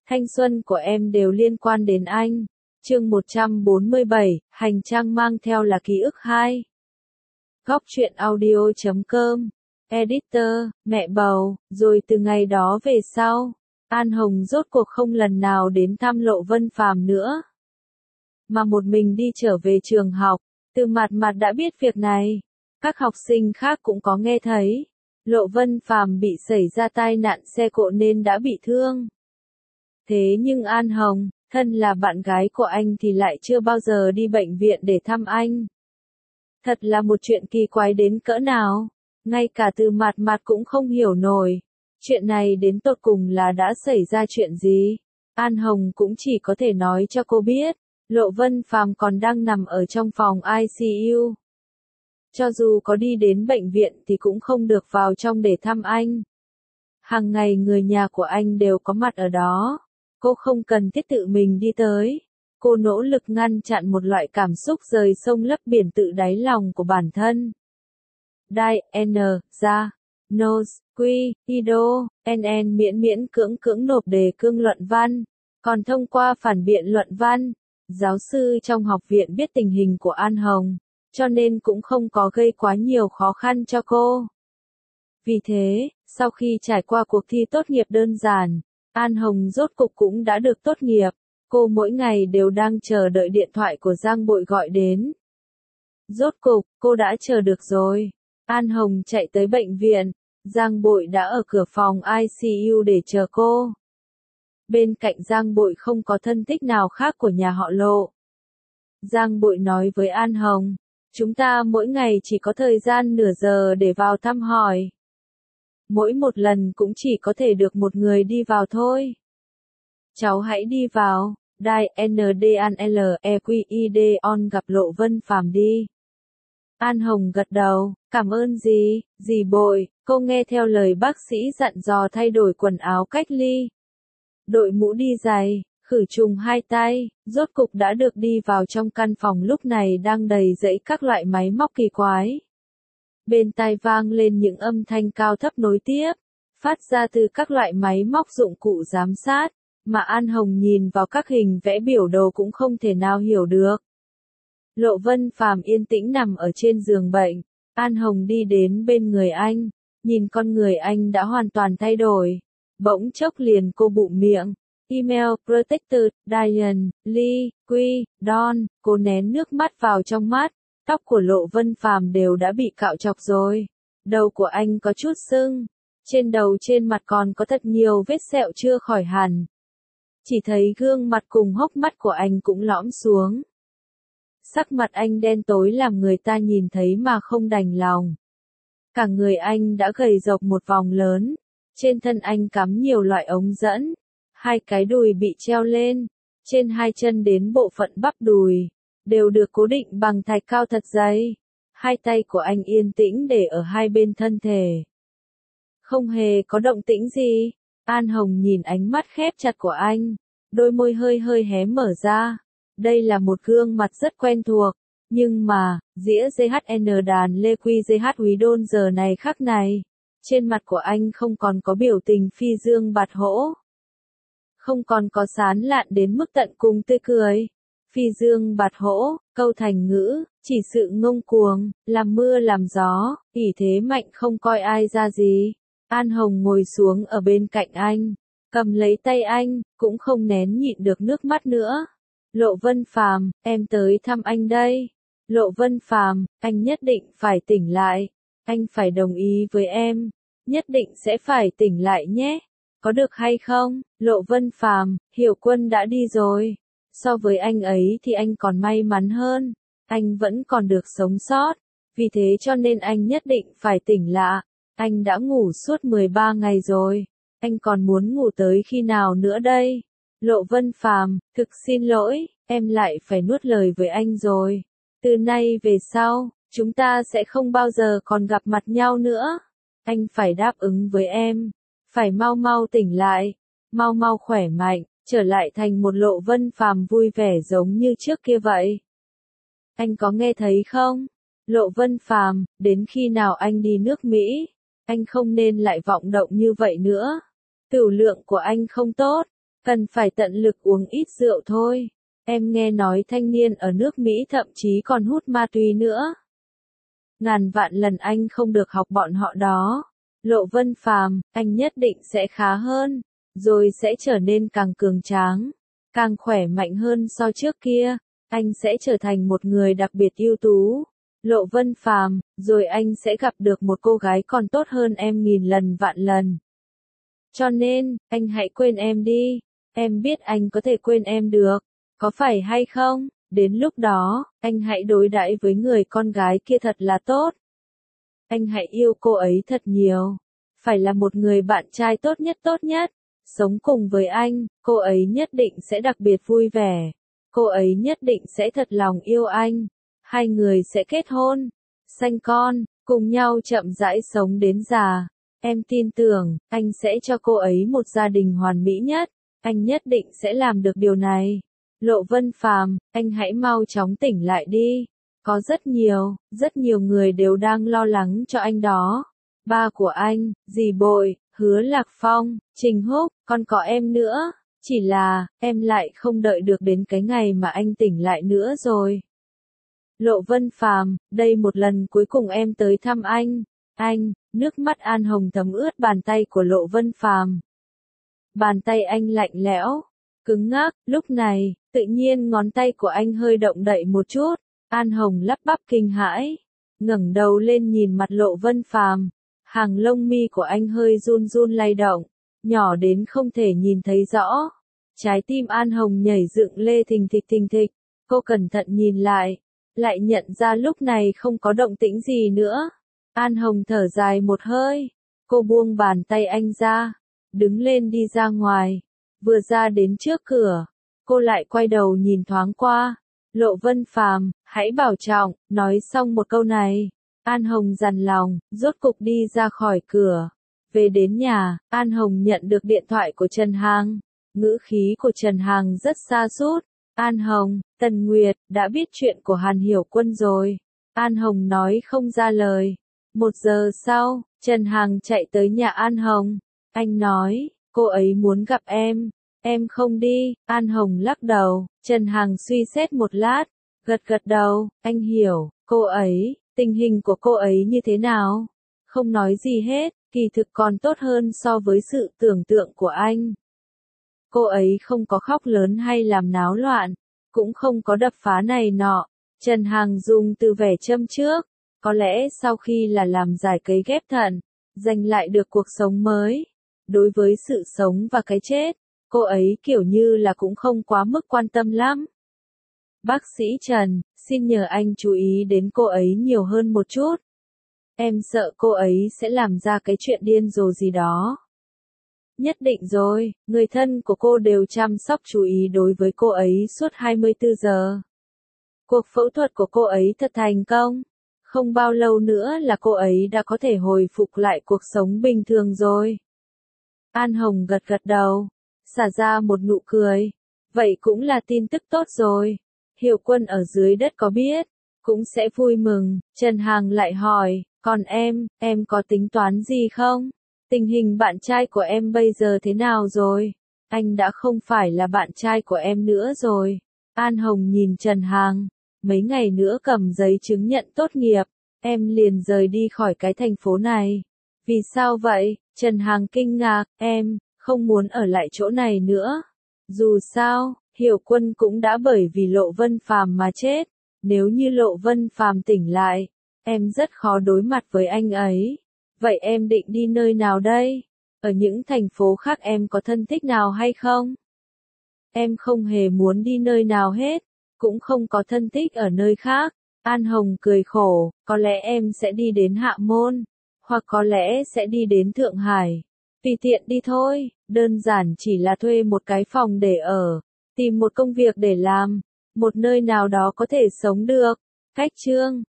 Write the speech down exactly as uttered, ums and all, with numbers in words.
Thanh xuân của em đều liên quan đến anh. Chương một trăm bốn mươi bảy, hành trang mang theo là ký ức hai. Góc truyện audio chấm com. Editor, mẹ bầu, rồi từ ngày đó về sau, An Hồng rốt cuộc không lần nào đến thăm Lộ Vân Phàm nữa, mà một mình đi trở về trường học. Từ Mạt Mạt đã biết việc này, các học sinh khác cũng có nghe thấy. Lộ Vân Phàm bị xảy ra tai nạn xe cộ nên đã bị thương. Thế nhưng An Hồng, thân là bạn gái của anh thì lại chưa bao giờ đi bệnh viện để thăm anh. Thật là một chuyện kỳ quái đến cỡ nào, ngay cả Từ Mạt Mạt cũng không hiểu nổi. Chuyện này đến tột cùng là đã xảy ra chuyện gì? An Hồng cũng chỉ có thể nói cho cô biết, Lộ Vân Phàm còn đang nằm ở trong phòng i xê u. Cho dù có đi đến bệnh viện thì cũng không được vào trong để thăm anh. Hàng ngày người nhà của anh đều có mặt ở đó. Cô không cần thiết tự mình đi tới. Cô nỗ lực ngăn chặn một loại cảm xúc rời sông lấp biển tự đáy lòng của bản thân. Đai, N, ra, Nose, Quy, Ido, N N miễn miễn cưỡng cưỡng nộp đề cương luận văn. Còn thông qua phản biện luận văn, giáo sư trong học viện biết tình hình của An Hồng, cho nên cũng không có gây quá nhiều khó khăn cho cô. Vì thế, sau khi trải qua cuộc thi tốt nghiệp đơn giản, An Hồng rốt cục cũng đã được tốt nghiệp. Cô mỗi ngày đều đang chờ đợi điện thoại của Giang Bội gọi đến. Rốt cục, cô đã chờ được rồi. An Hồng chạy tới bệnh viện, Giang Bội đã ở cửa phòng i xê u để chờ cô. Bên cạnh Giang Bội không có thân thích nào khác của nhà họ Lộ. Giang Bội nói với An Hồng, chúng ta mỗi ngày chỉ có thời gian nửa giờ để vào thăm hỏi. Mỗi một lần cũng chỉ có thể được một người đi vào thôi. Cháu hãy đi vào, Đai N D N L E Q I D on gặp Lộ Vân Phàm đi. An Hồng gật đầu, cảm ơn dì, dì Bội. Cô nghe theo lời bác sĩ dặn dò thay đổi quần áo cách ly. Đội mũ đi giày, khử trùng hai tay, rốt cục đã được đi vào trong căn phòng lúc này đang đầy rẫy các loại máy móc kỳ quái. Bên tai vang lên những âm thanh cao thấp nối tiếp, phát ra từ các loại máy móc dụng cụ giám sát, mà An Hồng nhìn vào các hình vẽ biểu đồ cũng không thể nào hiểu được. Lộ Vân Phàm yên tĩnh nằm ở trên giường bệnh, An Hồng đi đến bên người anh, nhìn con người anh đã hoàn toàn thay đổi. Bỗng chốc liền cô bụm miệng, email, protector, Diane, Lee, Quy, Don, cô nén nước mắt vào trong mắt, tóc của Lộ Vân Phàm đều đã bị cạo chọc rồi. Đầu của anh có chút sưng, trên đầu trên mặt còn có thật nhiều vết sẹo chưa khỏi hẳn. Chỉ thấy gương mặt cùng hốc mắt của anh cũng lõm xuống. Sắc mặt anh đen tối làm người ta nhìn thấy mà không đành lòng. Cả người anh đã gầy rộc một vòng lớn. Trên thân anh cắm nhiều loại ống dẫn, hai cái đùi bị treo lên, trên hai chân đến bộ phận bắp đùi, đều được cố định bằng thạch cao thật dày. Hai tay của anh yên tĩnh để ở hai bên thân thể. Không hề có động tĩnh gì. An Hồng nhìn ánh mắt khép chặt của anh, đôi môi hơi hơi hé mở ra. Đây là một gương mặt rất quen thuộc, nhưng mà, dĩa giê hát en đàn Lê Quy giê hát Úy Đôn giờ này khắc này. Trên mặt của anh không còn có biểu tình phi dương bạt hỗ. Không còn có sán lạn đến mức tận cùng tươi cười. Phi dương bạt hỗ, câu thành ngữ, chỉ sự ngông cuồng, làm mưa làm gió, ỷ thế mạnh không coi ai ra gì. An Hồng ngồi xuống ở bên cạnh anh, cầm lấy tay anh, cũng không nén nhịn được nước mắt nữa. Lộ Vân Phàm, em tới thăm anh đây. Lộ Vân Phàm, anh nhất định phải tỉnh lại. Anh phải đồng ý với em. Nhất định sẽ phải tỉnh lại nhé. Có được hay không? Lộ Vân Phàm, Hiểu Quân đã đi rồi. So với anh ấy thì anh còn may mắn hơn. Anh vẫn còn được sống sót. Vì thế cho nên anh nhất định phải tỉnh lại. Anh đã ngủ suốt mười ba ngày rồi. Anh còn muốn ngủ tới khi nào nữa đây? Lộ Vân Phàm, thực xin lỗi, em lại phải nuốt lời với anh rồi. Từ nay về sau, chúng ta sẽ không bao giờ còn gặp mặt nhau nữa. Anh phải đáp ứng với em, phải mau mau tỉnh lại, mau mau khỏe mạnh, trở lại thành một Lộ Vân Phàm vui vẻ giống như trước kia vậy. Anh có nghe thấy không? Lộ Vân Phàm, đến khi nào anh đi nước Mỹ, anh không nên lại vọng động như vậy nữa. Tửu lượng của anh không tốt, cần phải tận lực uống ít rượu thôi. Em nghe nói thanh niên ở nước Mỹ thậm chí còn hút ma túy nữa. Ngàn vạn lần anh không được học bọn họ đó. Lộ Vân Phàm, anh nhất định sẽ khá hơn, rồi sẽ trở nên càng cường tráng, càng khỏe mạnh hơn so trước kia. Anh sẽ trở thành một người đặc biệt ưu tú. Lộ Vân Phàm, rồi anh sẽ gặp được một cô gái còn tốt hơn em nghìn lần vạn lần. Cho nên, anh hãy quên em đi. Em biết anh có thể quên em được, có phải hay không? Đến lúc đó, anh hãy đối đãi với người con gái kia thật là tốt. Anh hãy yêu cô ấy thật nhiều. Phải là một người bạn trai tốt nhất tốt nhất. Sống cùng với anh, cô ấy nhất định sẽ đặc biệt vui vẻ. Cô ấy nhất định sẽ thật lòng yêu anh. Hai người sẽ kết hôn, sanh con, cùng nhau chậm rãi sống đến già. Em tin tưởng, anh sẽ cho cô ấy một gia đình hoàn mỹ nhất. Anh nhất định sẽ làm được điều này. Lộ Vân Phàm, anh hãy mau chóng tỉnh lại đi. Có rất nhiều, rất nhiều người đều đang lo lắng cho anh đó. Ba của anh, dì Bội, Hứa Lạc Phong, Trình Húc, còn có em nữa. Chỉ là, em lại không đợi được đến cái ngày mà anh tỉnh lại nữa rồi. Lộ Vân Phàm, đây một lần cuối cùng em tới thăm anh. Anh, nước mắt An Hồng thấm ướt bàn tay của Lộ Vân Phàm. Bàn tay anh lạnh lẽo, cứng ngắc, lúc này, tự nhiên ngón tay của anh hơi động đậy một chút. An Hồng lắp bắp kinh hãi, ngẩng đầu lên nhìn mặt Lộ Vân Phàm, hàng lông mi của anh hơi run run lay động, nhỏ đến không thể nhìn thấy rõ. Trái tim An Hồng nhảy dựng lê thình thịch thình thịch, cô cẩn thận nhìn lại, lại nhận ra lúc này không có động tĩnh gì nữa. An Hồng thở dài một hơi, cô buông bàn tay anh ra, đứng lên đi ra ngoài, vừa ra đến trước cửa, cô lại quay đầu nhìn thoáng qua. Lộ Vân Phàm, hãy bảo trọng, nói xong một câu này, An Hồng dằn lòng, rốt cục đi ra khỏi cửa. Về đến nhà, An Hồng nhận được điện thoại của Trần Hàng. Ngữ khí của Trần Hàng rất sa sút. An Hồng, Tần Nguyệt, đã biết chuyện của Hàn Hiểu Quân rồi. An Hồng nói không ra lời. Một giờ sau, Trần Hàng chạy tới nhà An Hồng. Anh nói, cô ấy muốn gặp em. Em không đi. An Hồng lắc đầu. Trần Hàng suy xét một lát, gật gật đầu. Anh hiểu, cô ấy, tình hình của cô ấy như thế nào? Không nói gì hết, kỳ thực còn tốt hơn so với sự tưởng tượng của anh. Cô ấy không có khóc lớn hay làm náo loạn, cũng không có đập phá này nọ. Trần Hàng dùng từ vẻ châm trước, có lẽ sau khi là làm giải cấy ghép thận, giành lại được cuộc sống mới. Đối với sự sống và cái chết, cô ấy kiểu như là cũng không quá mức quan tâm lắm. Bác sĩ Trần, xin nhờ anh chú ý đến cô ấy nhiều hơn một chút. Em sợ cô ấy sẽ làm ra cái chuyện điên rồ gì đó. Nhất định rồi, người thân của cô đều chăm sóc chú ý đối với cô ấy suốt hai mươi tư giờ. Cuộc phẫu thuật của cô ấy thật thành công. Không bao lâu nữa là cô ấy đã có thể hồi phục lại cuộc sống bình thường rồi. An Hồng gật gật đầu, xả ra một nụ cười. Vậy cũng là tin tức tốt rồi. Hiểu Quân ở dưới đất có biết, cũng sẽ vui mừng. Trần Hàng lại hỏi, còn em, em có tính toán gì không? Tình hình bạn trai của em bây giờ thế nào rồi? Anh đã không phải là bạn trai của em nữa rồi. An Hồng nhìn Trần Hàng, mấy ngày nữa cầm giấy chứng nhận tốt nghiệp, em liền rời đi khỏi cái thành phố này. Vì sao vậy? Trần Hàng kinh ngạc, em không muốn ở lại chỗ này nữa. Dù sao, Hiểu Quân cũng đã bởi vì Lộ Vân Phàm mà chết. Nếu như Lộ Vân Phàm tỉnh lại, em rất khó đối mặt với anh ấy. Vậy em định đi nơi nào đây? Ở những thành phố khác em có thân thích nào hay không? Em không hề muốn đi nơi nào hết, cũng không có thân thích ở nơi khác. An Hồng cười khổ, có lẽ em sẽ đi đến Hạ Môn, hoặc có lẽ sẽ đi đến Thượng Hải. Tùy tiện đi thôi, đơn giản chỉ là thuê một cái phòng để ở, tìm một công việc để làm, một nơi nào đó có thể sống được. Cách chương